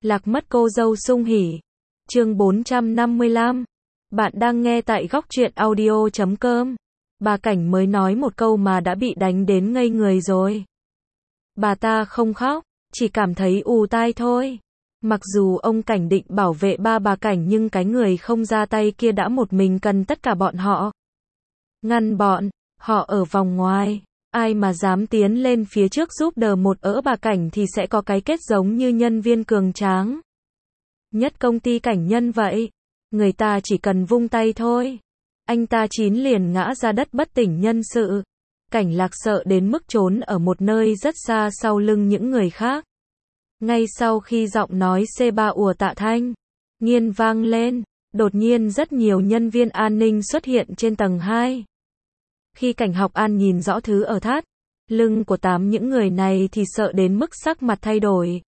Lạc mất cô dâu sung hỉ. Chương 455. Bạn đang nghe tại góc truyện audio.com. Bà Cảnh mới nói một câu mà đã bị đánh đến ngây người rồi. Bà ta không khóc, chỉ cảm thấy ù tai thôi. Mặc dù ông Cảnh định bảo vệ ba bà Cảnh nhưng cái người không ra tay kia đã một mình cần tất cả bọn họ. Ngăn bọn họ ở vòng ngoài. Ai mà dám tiến lên phía trước giúp đỡ một bà Cảnh thì sẽ có cái kết giống như nhân viên cường tráng nhất công ty Cảnh Nhân vậy. Người ta chỉ cần vung tay thôi, anh ta chín liền ngã ra đất bất tỉnh nhân sự. Cảnh Lạc sợ đến mức trốn ở một nơi rất xa sau lưng những người khác. Ngay sau khi giọng nói C3 ùa Tạ Thanh Nghiên vang lên, đột nhiên rất nhiều nhân viên an ninh xuất hiện trên tầng 2. Khi Cảnh Học An nhìn rõ thứ ở thắt lưng của 8 những người này thì sợ đến mức sắc mặt thay đổi.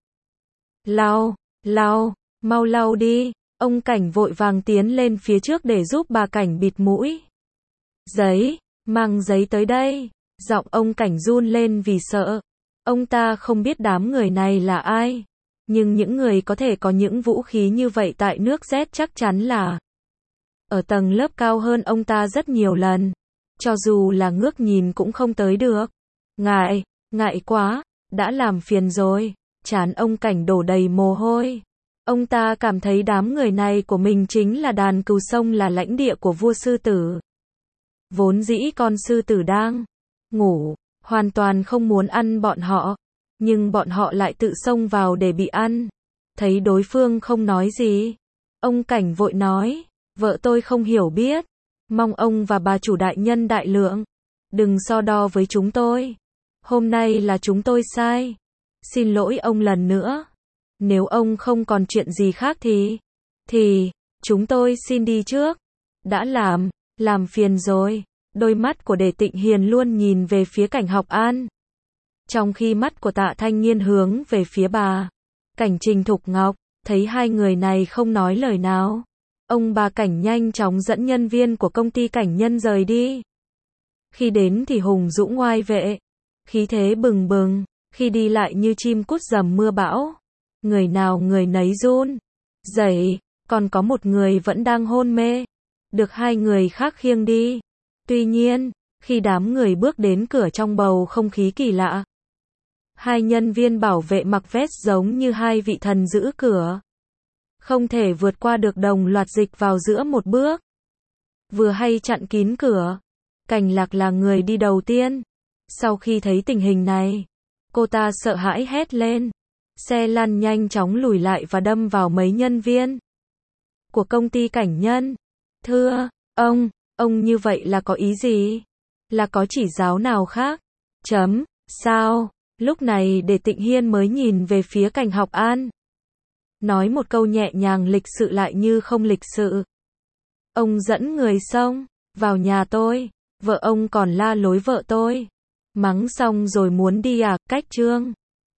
Lau, mau lau đi. Ông Cảnh vội vàng tiến lên phía trước để giúp bà Cảnh bịt mũi. Giấy, mang giấy tới đây. Giọng ông Cảnh run lên vì sợ. Ông ta không biết đám người này là ai. Nhưng những người có thể có những vũ khí như vậy tại nước Z chắc chắn là ở tầng lớp cao hơn ông ta rất nhiều lần. Cho dù là ngước nhìn cũng không tới được. Ngại quá, đã làm phiền rồi. Trán ông Cảnh đổ đầy mồ hôi. Ông ta cảm thấy đám người này của mình chính là đàn cừu sông, là lãnh địa của vua sư tử. Vốn dĩ con sư tử đang ngủ, hoàn toàn không muốn ăn bọn họ. Nhưng bọn họ lại tự xông vào để bị ăn. Thấy đối phương không nói gì, ông Cảnh vội nói, vợ tôi không hiểu biết. Mong ông và bà chủ đại nhân đại lượng đừng so đo với chúng tôi. Hôm nay là chúng tôi sai. Xin lỗi ông lần nữa. Nếu ông không còn chuyện gì khác thì chúng tôi xin đi trước. Đã làm phiền rồi. Đôi mắt của Đề Tịnh Hiền luôn nhìn về phía Cảnh Học An, trong khi mắt của Tạ Thanh Nghiên hướng về phía bà Cảnh Trình Thục Ngọc. Thấy hai người này không nói lời nào, ông bà Cảnh nhanh chóng dẫn nhân viên của công ty Cảnh Nhân rời đi. Khi đến thì hùng dũng ngoai vệ, khí thế bừng bừng, khi đi lại như chim cút dầm mưa bão. Người nào người nấy run rẩy, còn có một người vẫn đang hôn mê, được hai người khác khiêng đi. Tuy nhiên, khi đám người bước đến cửa trong bầu không khí kỳ lạ, hai nhân viên bảo vệ mặc vest giống như hai vị thần giữ cửa, không thể vượt qua được, đồng loạt dịch vào giữa một bước, vừa hay chặn kín cửa. Cảnh Lạc là người đi đầu tiên. Sau khi thấy tình hình này, cô ta sợ hãi hét lên. Xe lăn nhanh chóng lùi lại và đâm vào mấy nhân viên của công ty Cảnh Nhân. Thưa, ông như vậy là có ý gì? Là có chỉ giáo nào khác? Sao? Lúc này Đề Tịnh Hiên mới nhìn về phía Cảnh Học An, nói một câu nhẹ nhàng lịch sự lại như không lịch sự. Ông dẫn người xông vào nhà tôi, vợ ông còn la lối vợ tôi. Mắng xong rồi muốn đi à? Cách trương